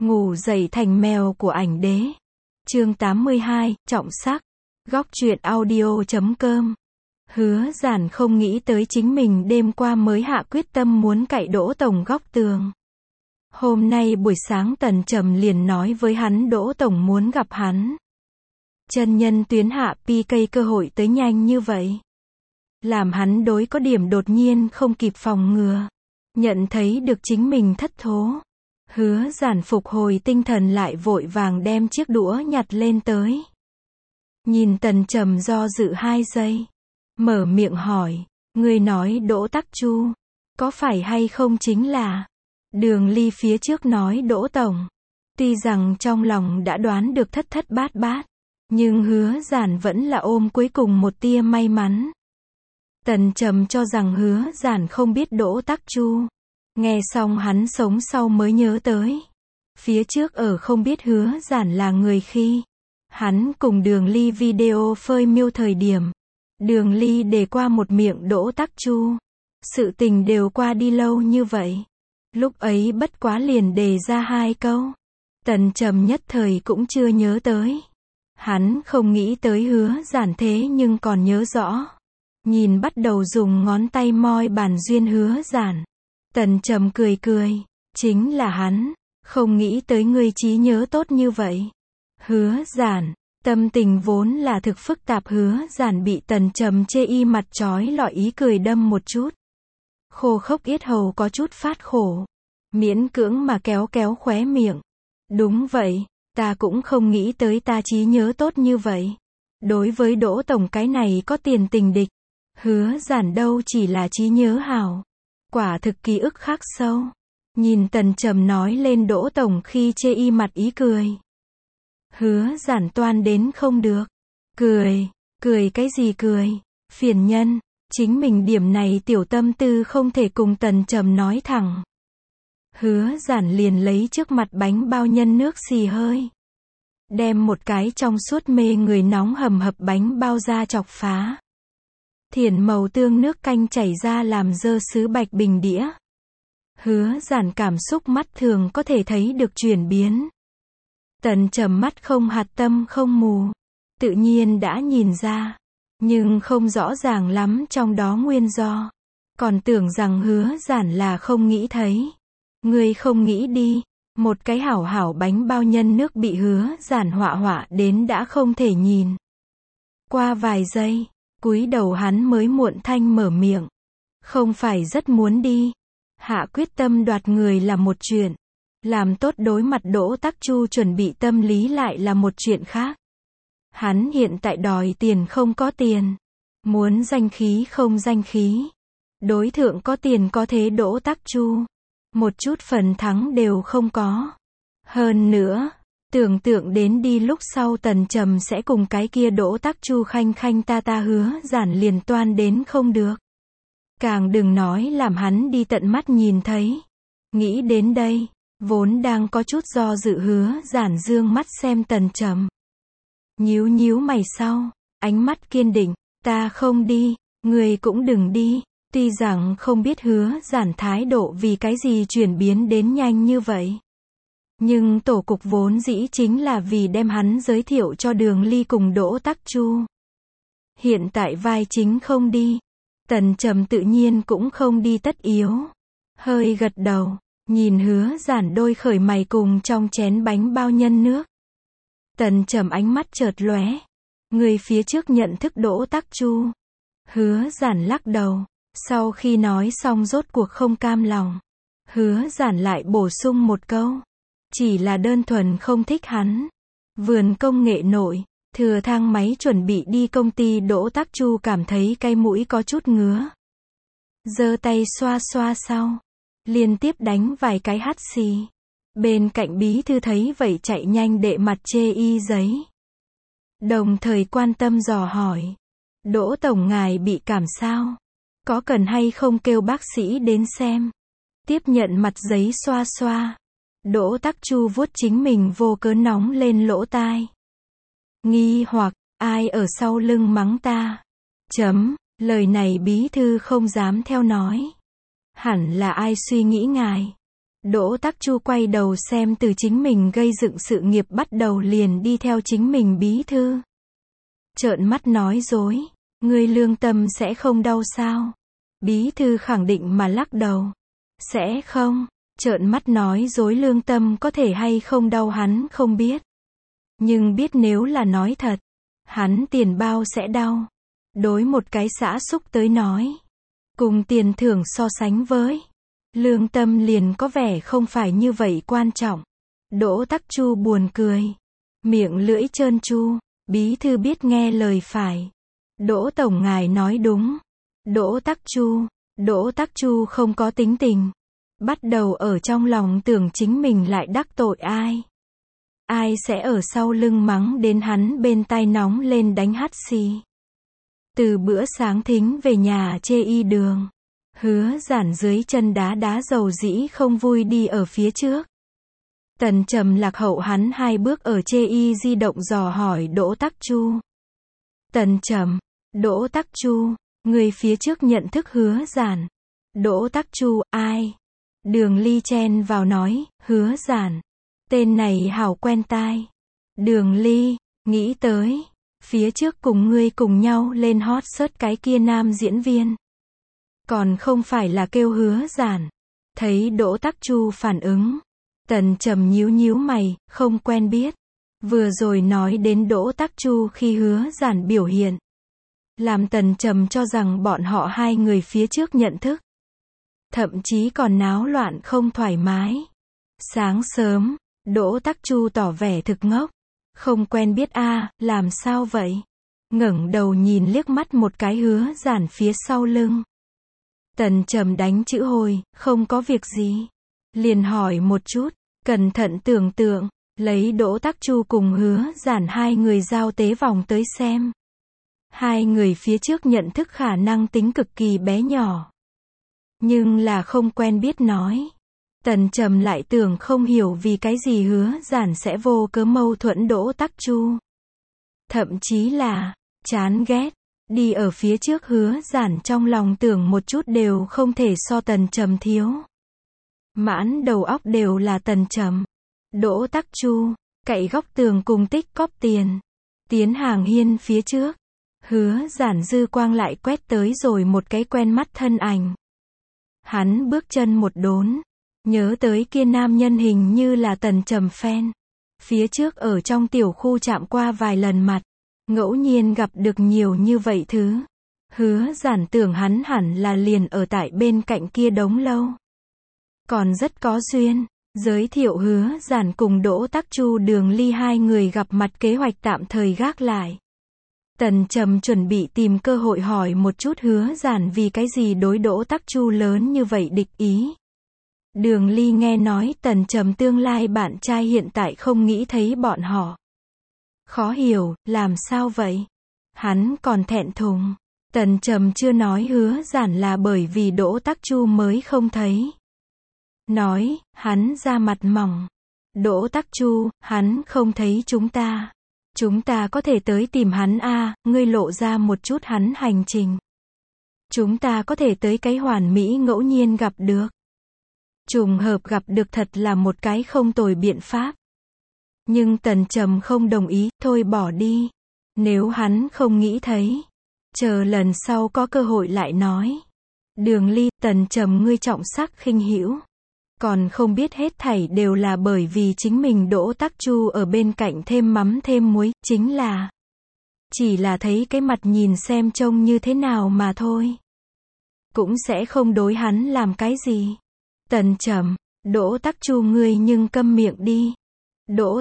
Ngủ dậy thành mèo của ảnh đế. Chương 82, trọng sắc. Góc truyện audio.com. Hứa Giản không nghĩ tới chính mình đêm qua mới hạ quyết tâm muốn cạy Đỗ Tổng góc tường. Hôm nay buổi sáng Tần Trầm liền nói với hắn Đỗ Tổng muốn gặp hắn. Chân nhân tuyến hạ PK cơ hội tới nhanh như vậy. Làm hắn đối có điểm đột nhiên không kịp phòng ngừa. Nhận thấy được chính mình thất thố. Hứa Giản phục hồi tinh thần lại vội vàng đem chiếc đũa nhặt lên tới. Nhìn Tần Trầm do dự 2 giây. Mở miệng hỏi, ngươi nói Đỗ Tắc Chu, có phải hay không chính là Đường Ly phía trước nói Đỗ Tổng. Tuy rằng trong lòng đã đoán được thất thất bát bát, nhưng Hứa Giản vẫn là ôm cuối cùng một tia may mắn. Tần Trầm cho rằng Hứa Giản không biết Đỗ Tắc Chu. Nghe xong hắn sống sau mới nhớ tới. Phía trước ở không biết Hứa Giản là người khi hắn cùng Đường Ly video phơi miêu thời điểm. Đường Ly đề qua một miệng Đỗ Tắc Chu. Sự tình đều qua đi lâu như vậy. Lúc ấy bất quá liền đề ra 2 câu. Tần Trầm nhất thời cũng chưa nhớ tới. Hắn không nghĩ tới Hứa Giản thế nhưng còn nhớ rõ. Nhìn bắt đầu dùng ngón tay moi bàn duyên Hứa Giản. Tần Trầm cười cười, chính là hắn, không nghĩ tới ngươi trí nhớ tốt như vậy. Hứa Giản, tâm tình vốn là thực phức tạp. Hứa Giản bị Tần Trầm chê y mặt chói lọi ý cười đâm một chút. Khô khốc yết hầu có chút phát khổ. Miễn cưỡng mà kéo kéo khóe miệng. Đúng vậy, ta cũng không nghĩ tới ta trí nhớ tốt như vậy. Đối với Đỗ Tổng cái này có tiền tình địch. Hứa Giản đâu chỉ là trí nhớ hảo. Quả thực ký ức khắc sâu. Nhìn Tần Trầm nói lên Đỗ Tổng khi chê y mặt ý cười. Hứa Giản toan đến không được. Cười cái gì cười? Phiền nhân, chính mình điểm này tiểu tâm tư không thể cùng Tần Trầm nói thẳng. Hứa Giản liền lấy trước mặt bánh bao nhân nước xì hơi. Đem một cái trong suốt mê người nóng hầm hập bánh bao ra chọc phá. Thiển màu tương nước canh chảy ra làm dơ sứ bạch bình đĩa. Hứa Giản cảm xúc mắt thường có thể thấy được chuyển biến. Tần Trầm mắt không hạt tâm không mù. Tự nhiên đã nhìn ra. Nhưng không rõ ràng lắm trong đó nguyên do. Còn tưởng rằng Hứa Giản là không nghĩ thấy. Ngươi không nghĩ đi. Một cái hảo hảo bánh bao nhân nước bị Hứa Giản họa đến đã không thể nhìn. Qua vài giây. Cúi đầu hắn mới muộn thanh mở miệng. Không phải rất muốn đi. Hạ quyết tâm đoạt người là một chuyện. Làm tốt đối mặt Đỗ Tắc Chu chuẩn bị tâm lý lại là một chuyện khác. Hắn hiện tại đòi tiền không có tiền. Muốn danh khí không danh khí. Đối thượng có tiền có thế Đỗ Tắc Chu. Một chút phần thắng đều không có. Hơn nữa. Tưởng tượng đến đi lúc sau Tần Trầm sẽ cùng cái kia Đỗ Tắc Chu khanh khanh ta Hứa Giản liền toan đến không được. Càng đừng nói làm hắn đi tận mắt nhìn thấy. Nghĩ đến đây, vốn đang có chút do dự Hứa Giản dương mắt xem Tần Trầm. Nhíu mày sau, ánh mắt kiên định, ta không đi, người cũng đừng đi. Tuy rằng không biết Hứa Giản thái độ vì cái gì chuyển biến đến nhanh như vậy. Nhưng tổ cục vốn dĩ chính là vì đem hắn giới thiệu cho Đường Ly cùng Đỗ Tắc Chu. Hiện tại vai chính không đi. Tần Trầm tự nhiên cũng không đi tất yếu. Hơi gật đầu, nhìn Hứa Giản đôi khởi mày cùng trong chén bánh bao nhân nước. Tần Trầm ánh mắt chợt lóe. Người phía trước nhận thức Đỗ Tắc Chu. Hứa Giản lắc đầu. Sau khi nói xong rốt cuộc không cam lòng. Hứa Giản lại bổ sung một câu. Chỉ là đơn thuần không thích hắn. Vườn công nghệ nội, thừa thang máy chuẩn bị đi công ty Đỗ Tắc Chu cảm thấy cái mũi có chút ngứa. Giơ tay xoa xoa sau. Liên tiếp đánh vài cái hắt xì. Bên cạnh bí thư thấy vậy chạy nhanh đệ mặt chê y giấy. Đồng thời quan tâm dò hỏi. Đỗ Tổng ngài bị cảm sao? Có cần hay không kêu bác sĩ đến xem? Tiếp nhận mặt giấy xoa xoa. Đỗ Tắc Chu vuốt chính mình vô cớ nóng lên lỗ tai. Nghi hoặc, ai ở sau lưng mắng ta? Lời này bí thư không dám theo nói. Hẳn là ai suy nghĩ ngài. Đỗ Tắc Chu quay đầu xem từ chính mình gây dựng sự nghiệp bắt đầu liền đi theo chính mình bí thư. Trợn mắt nói dối, ngươi lương tâm sẽ không đau sao? Bí thư khẳng định mà lắc đầu. Sẽ không, trợn mắt nói dối lương tâm có thể hay không đau hắn không biết. Nhưng biết nếu là nói thật, hắn tiền bao sẽ đau. Đối một cái xã xúc tới nói, cùng tiền thưởng so sánh với, lương tâm liền có vẻ không phải như vậy quan trọng. Đỗ Tắc Chu buồn cười, miệng lưỡi trơn tru, bí thư biết nghe lời phải. Đỗ tổng ngài nói đúng. Đỗ Tắc Chu không có tính tình, bắt đầu ở trong lòng tưởng chính mình lại đắc tội ai. Ai sẽ ở sau lưng mắng đến hắn bên tai nóng lên đánh hắt xì. Từ bữa sáng thính về nhà chê y đường, Hứa Giản dưới chân đá đá dầu dĩ không vui đi ở phía trước. Tần Trầm lạc hậu hắn 2 bước ở chê y di động dò hỏi Đỗ Tắc Chu. Tần Trầm, Đỗ Tắc Chu, người phía trước nhận thức Hứa Giản. Đỗ Tắc Chu, ai? Đường Ly chen vào nói, Hứa Giản. Tên này hảo quen tai. Đường Ly, nghĩ tới, phía trước cùng ngươi cùng nhau lên hot search cái kia nam diễn viên. Còn không phải là kêu Hứa Giản. Thấy Đỗ Tắc Chu phản ứng, Tần Trầm nhíu nhíu mày, không quen biết. Vừa rồi nói đến Đỗ Tắc Chu khi Hứa Giản biểu hiện, làm Tần Trầm cho rằng bọn họ 2 người phía trước nhận thức. Thậm chí còn náo loạn không thoải mái. Sáng sớm, Đỗ Tắc Chu tỏ vẻ thực ngốc. Không quen biết a, làm sao vậy? Ngẩng đầu nhìn liếc mắt một cái Hứa Giản phía sau lưng. Tần Trầm đánh chữ hồi, không có việc gì. Liền hỏi một chút, cẩn thận tưởng tượng, lấy Đỗ Tắc Chu cùng Hứa Giản 2 người giao tế vòng tới xem. 2 người phía trước nhận thức khả năng tính cực kỳ bé nhỏ. Nhưng là không quen biết nói. Tần Trầm lại tưởng không hiểu vì cái gì Hứa Giản sẽ vô cớ mâu thuẫn Đỗ Tắc Chu. Thậm chí là, chán ghét. Đi ở phía trước Hứa Giản trong lòng tưởng một chút đều không thể so Tần Trầm thiếu. Mãn đầu óc đều là Tần Trầm. Đỗ Tắc Chu, cậy góc tường cùng tích cóp tiền. Tiến hàng hiên phía trước. Hứa Giản dư quang lại quét tới rồi một cái quen mắt thân ảnh. Hắn bước chân một đốn. Nhớ tới kia nam nhân hình như là Tần Trầm fan. Phía trước ở trong tiểu khu chạm qua vài lần mặt. Ngẫu nhiên gặp được nhiều như vậy thứ. Hứa Giản tưởng hắn hẳn là liền ở tại bên cạnh kia đống lâu. Còn rất có duyên. Giới thiệu Hứa Giản cùng Đỗ Tắc Chu Đường Ly 2 người gặp mặt kế hoạch tạm thời gác lại. Tần Trầm chuẩn bị tìm cơ hội hỏi một chút Hứa Giản vì cái gì đối Đỗ Tắc Chu lớn như vậy địch ý. Đường Ly nghe nói Tần Trầm tương lai bạn trai hiện tại không nghĩ thấy bọn họ. Khó hiểu, làm sao vậy? Hắn còn thẹn thùng. Tần Trầm chưa nói Hứa Giản là bởi vì Đỗ Tắc Chu mới không thấy. Nói, hắn da mặt mỏng. Đỗ Tắc Chu, hắn không thấy chúng ta. Chúng ta có thể tới tìm hắn a, ngươi lộ ra một chút hắn hành trình. Chúng ta có thể tới cái hoàn mỹ ngẫu nhiên gặp được. Trùng hợp gặp được thật là một cái không tồi biện pháp. Nhưng Tần Trầm không đồng ý, thôi bỏ đi. Nếu hắn không nghĩ thấy, chờ lần sau có cơ hội lại nói. Đường Ly, Tần Trầm ngươi trọng sắc khinh hữu. Còn không biết hết thảy đều là bởi vì chính mình Đỗ Tắc Chu ở bên cạnh thêm mắm thêm muối, chính là chỉ là thấy cái mặt nhìn xem trông như thế nào mà thôi. Cũng sẽ không đối hắn làm cái gì. Tần Trầm, Đỗ Tắc Chu ngươi nhưng câm miệng đi. Đỗ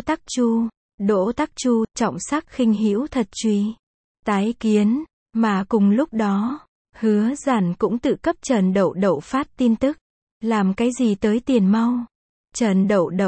Tắc Chu, trọng sắc khinh hữu thật truy. Tái kiến, mà cùng lúc đó, Hứa Giản cũng tự cấp Trần Đậu Đậu phát tin tức. Làm cái gì tới tiền mau? Trần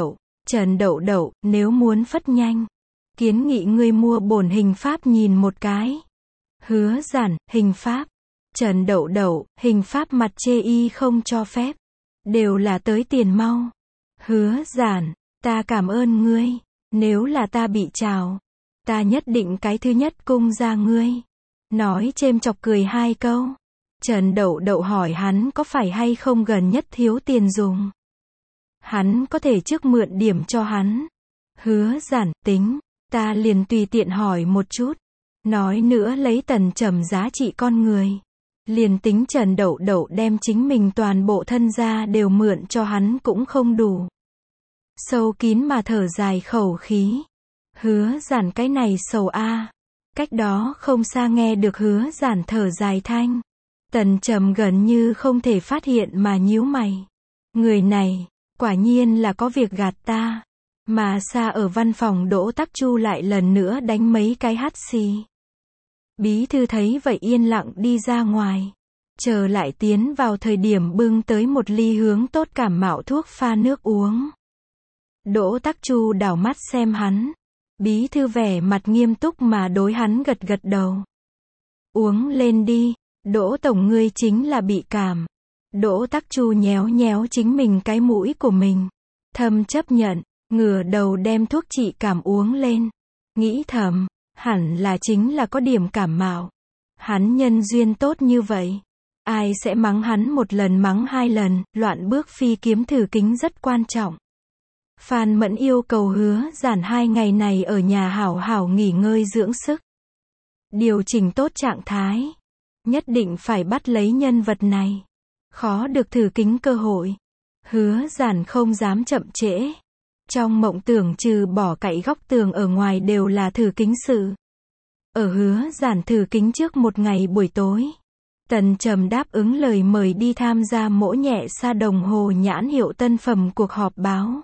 Đậu Đậu, nếu muốn phất nhanh, kiến nghị ngươi mua bổn hình pháp nhìn một cái. Hứa Giản, hình pháp. Trần Đậu Đậu, hình pháp mặt chê y không cho phép. Đều là tới tiền mau. Hứa Giản, ta cảm ơn ngươi. Nếu là ta bị trào, ta nhất định cái thứ nhất cung ra ngươi. Nói chêm chọc cười 2 câu. Trần Đậu Đậu hỏi hắn có phải hay không gần nhất thiếu tiền dùng. Hắn có thể trước mượn điểm cho hắn. Hứa Giản, tính, ta liền tùy tiện hỏi một chút. Nói nữa lấy Tần Trầm giá trị con người. Liền tính Trần Đậu Đậu đem chính mình toàn bộ thân gia đều mượn cho hắn cũng không đủ. Sâu kín mà thở dài khẩu khí. Hứa Giản cái này sầu a. Cách đó không xa nghe được Hứa Giản thở dài thanh. Tần Trầm gần như không thể phát hiện mà nhíu mày. Người này, quả nhiên là có việc gạt ta. Mà xa ở văn phòng Đỗ Tắc Chu lại lần nữa đánh mấy cái hắt xì. Bí thư thấy vậy yên lặng đi ra ngoài. Chờ lại tiến vào thời điểm bưng tới một ly hướng tốt cảm mạo thuốc pha nước uống. Đỗ Tắc Chu đảo mắt xem hắn. Bí thư vẻ mặt nghiêm túc mà đối hắn gật gật đầu. Uống lên đi, Đỗ tổng ngươi chính là bị cảm. Đỗ Tắc Chu nhéo nhéo chính mình cái mũi của mình. Thầm chấp nhận, ngửa đầu đem thuốc trị cảm uống lên. Nghĩ thầm, hẳn là chính là có điểm cảm mạo. Hắn nhân duyên tốt như vậy. Ai sẽ mắng hắn một lần mắng hai lần, loạn bước phi kiếm thử kính rất quan trọng. Phan Mẫn yêu cầu Hứa Giản 2 ngày này ở nhà hảo hảo nghỉ ngơi dưỡng sức. Điều chỉnh tốt trạng thái. Nhất định phải bắt lấy nhân vật này. Khó được thử kính cơ hội. Hứa Giản không dám chậm trễ. Trong mộng tưởng trừ bỏ cạnh góc tường ở ngoài đều là thử kính sự. Ở Hứa Giản thử kính trước một ngày buổi tối. Tần Trầm đáp ứng lời mời đi tham gia mỗ nhẹ xa đồng hồ nhãn hiệu tân phẩm cuộc họp báo.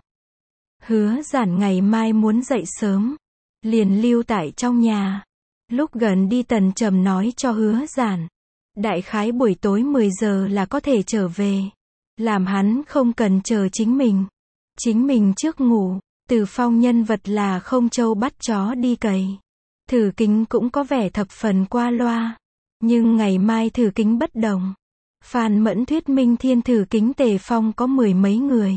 Hứa Giản ngày mai muốn dậy sớm. Liền lưu tại trong nhà. Lúc gần đi Tần Trầm nói cho Hứa Giản. Đại khái buổi tối 10 giờ là có thể trở về. Làm hắn không cần chờ chính mình. Chính mình trước ngủ. Từ Phong nhân vật là không trâu bắt chó đi cày. Thử kính cũng có vẻ thập phần qua loa. Nhưng ngày mai thử kính bất đồng. Phan Mẫn thuyết minh thiên thử kính Tề Phong có 10 mấy người.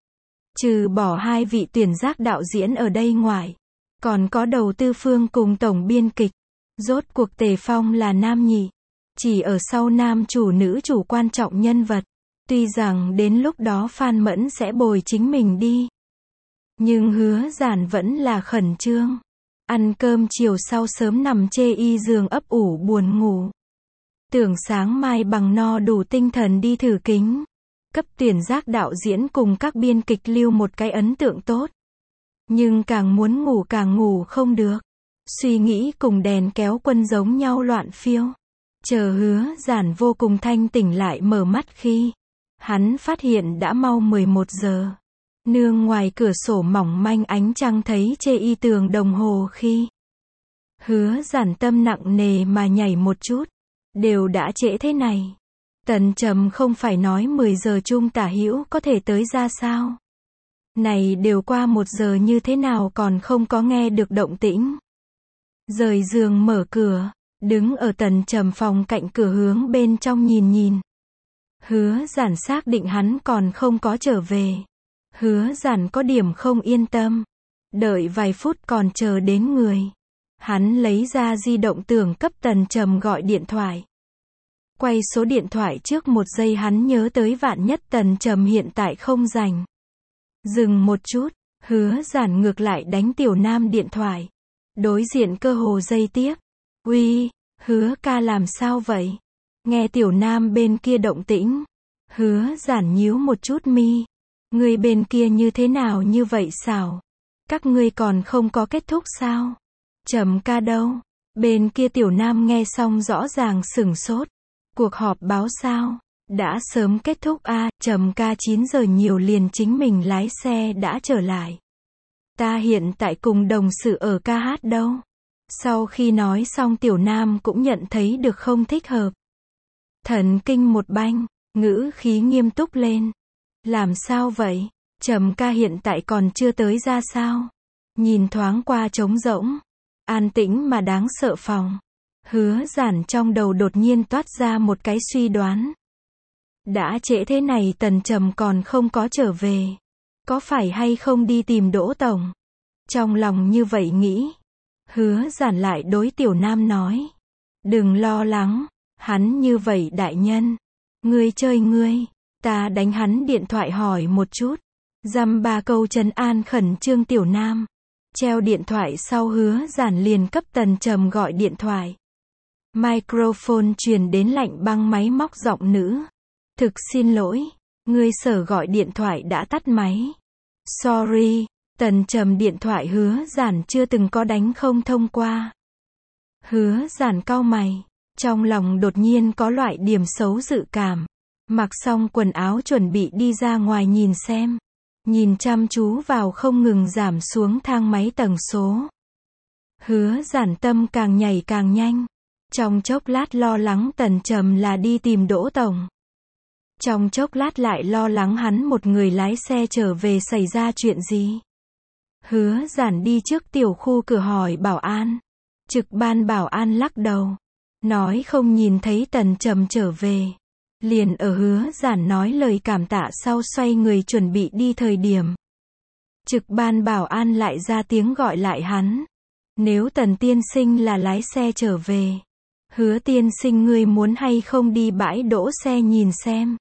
Trừ bỏ 2 vị tuyển giác đạo diễn ở đây ngoài. Còn có đầu tư phương cùng tổng biên kịch. Rốt cuộc Tề Phong là nam nhị. Chỉ ở sau nam chủ nữ chủ quan trọng nhân vật. Tuy rằng đến lúc đó Phan Mẫn sẽ bồi chính mình đi. Nhưng Hứa Giản vẫn là khẩn trương. Ăn cơm chiều sau sớm nằm chê y giường ấp ủ buồn ngủ. Tưởng sáng mai bằng no đủ tinh thần đi thử kính. Cấp tuyển giác đạo diễn cùng các biên kịch lưu một cái ấn tượng tốt. Nhưng càng muốn ngủ càng ngủ không được. Suy nghĩ cùng đèn kéo quân giống nhau loạn phiêu. Chờ Hứa Giản vô cùng thanh tỉnh lại mở mắt khi hắn phát hiện đã mau 11 giờ. Nương ngoài cửa sổ mỏng manh ánh trăng thấy chê y tường đồng hồ khi Hứa Giản tâm nặng nề mà nhảy một chút. Đều đã trễ thế này. Tần Trầm không phải nói 10 giờ chung tả hữu có thể tới ra sao. Này đều qua 1 giờ như thế nào còn không có nghe được động tĩnh. Rời giường mở cửa, đứng ở Tần Trầm phòng cạnh cửa hướng bên trong nhìn nhìn. Hứa Giản xác định hắn còn không có trở về. Hứa Giản có điểm không yên tâm. Đợi vài phút còn chờ đến người. Hắn lấy ra di động tưởng cấp Tần Trầm gọi điện thoại. Quay số điện thoại trước 1 giây hắn nhớ tới vạn nhất Tần Trầm hiện tại không rảnh. Dừng một chút, Hứa Giản ngược lại đánh Tiểu Nam điện thoại. Đối diện cơ hồ giây tiếp. Uy, Hứa ca làm sao vậy? Nghe Tiểu Nam bên kia động tĩnh. Hứa Giản nhíu một chút mi. Người bên kia như thế nào như vậy xảo? Các ngươi còn không có kết thúc sao? Trầm ca đâu? Bên kia Tiểu Nam nghe xong rõ ràng sửng sốt. Cuộc họp báo sao? Đã sớm kết thúc a. Trầm ca 9 giờ nhiều liền chính mình lái xe đã trở lại. Ta hiện tại cùng đồng sự ở ca hát đâu. Sau khi nói xong Tiểu Nam cũng nhận thấy được không thích hợp. Thần kinh một banh, ngữ khí nghiêm túc lên. Làm sao vậy? Trầm ca hiện tại còn chưa tới ra sao? Nhìn thoáng qua trống rỗng. An tĩnh mà đáng sợ phòng. Hứa Giản trong đầu đột nhiên toát ra một cái suy đoán. Đã trễ thế này Tần Trầm còn không có trở về. Có phải hay không đi tìm Đỗ Tổng? Trong lòng như vậy nghĩ. Hứa Giản lại đối Tiểu Nam nói. Đừng lo lắng. Hắn như vậy đại nhân. Ngươi chơi ngươi. Ta đánh hắn điện thoại hỏi một chút. Dăm ba câu trấn an khẩn trương Tiểu Nam. Treo điện thoại sau Hứa Giản liền cấp Tần Trầm gọi điện thoại. Microphone truyền đến lạnh băng máy móc giọng nữ. Thực xin lỗi, người Sở gọi điện thoại đã tắt máy. Sorry, Tần Trầm điện thoại Hứa Giản chưa từng có đánh không thông qua. Hứa Giản cau mày, trong lòng đột nhiên có loại điểm xấu dự cảm. Mặc xong quần áo chuẩn bị đi ra ngoài nhìn xem. Nhìn chăm chú vào không ngừng giảm xuống thang máy tầng số. Hứa Giản tâm càng nhảy càng nhanh. Trong chốc lát lo lắng Tần Trầm là đi tìm Đỗ Tổng. Trong chốc lát lại lo lắng hắn một người lái xe trở về xảy ra chuyện gì. Hứa Giản đi trước tiểu khu cửa hỏi bảo an. Trực ban bảo an lắc đầu. Nói không nhìn thấy Tần Trầm trở về. Liền ở Hứa Giản nói lời cảm tạ sau xoay người chuẩn bị đi thời điểm. Trực ban bảo an lại ra tiếng gọi lại hắn. Nếu Tần tiên sinh là lái xe trở về. Hứa tiên sinh ngươi muốn hay không đi bãi đỗ xe nhìn xem.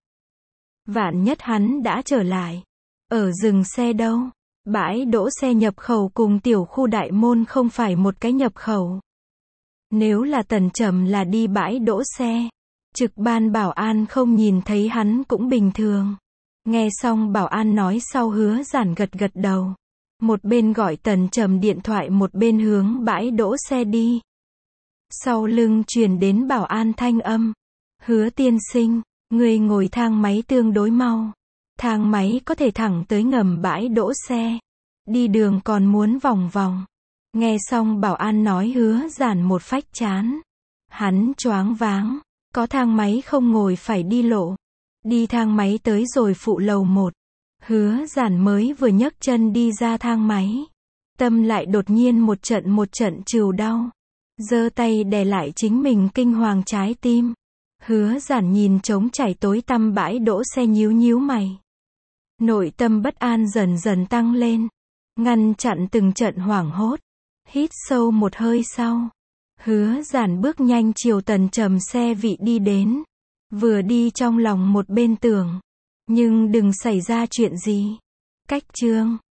Vạn nhất hắn đã trở lại. Ở dừng xe đâu. Bãi đỗ xe nhập khẩu cùng tiểu khu đại môn không phải một cái nhập khẩu. Nếu là Tần Trầm là đi bãi đỗ xe. Trực ban bảo an không nhìn thấy hắn cũng bình thường. Nghe xong bảo an nói sau Hứa Giản gật gật đầu. Một bên gọi Tần Trầm điện thoại một bên hướng bãi đỗ xe đi. Sau lưng truyền đến bảo an thanh âm. Hứa tiên sinh, người ngồi thang máy tương đối mau. Thang máy có thể thẳng tới ngầm bãi đỗ xe. Đi đường còn muốn vòng vòng. Nghe xong bảo an nói Hứa Giản một phách chán. Hắn choáng váng. Có thang máy không ngồi phải đi lộ. Đi thang máy tới rồi phụ lầu 1. Hứa Giản mới vừa nhấc chân đi ra thang máy. Tâm lại đột nhiên một trận trừu đau. Giơ tay đè lại chính mình kinh hoàng trái tim. Hứa Giản nhìn trống trải tối tăm bãi đỗ xe nhíu nhíu mày. Nội tâm bất an dần dần tăng lên. Ngăn chặn từng trận hoảng hốt. Hít sâu một hơi sau. Hứa Giản bước nhanh chiều Tần Trầm xe vị đi đến. Vừa đi trong lòng một bên tưởng. Nhưng đừng xảy ra chuyện gì. Cách chương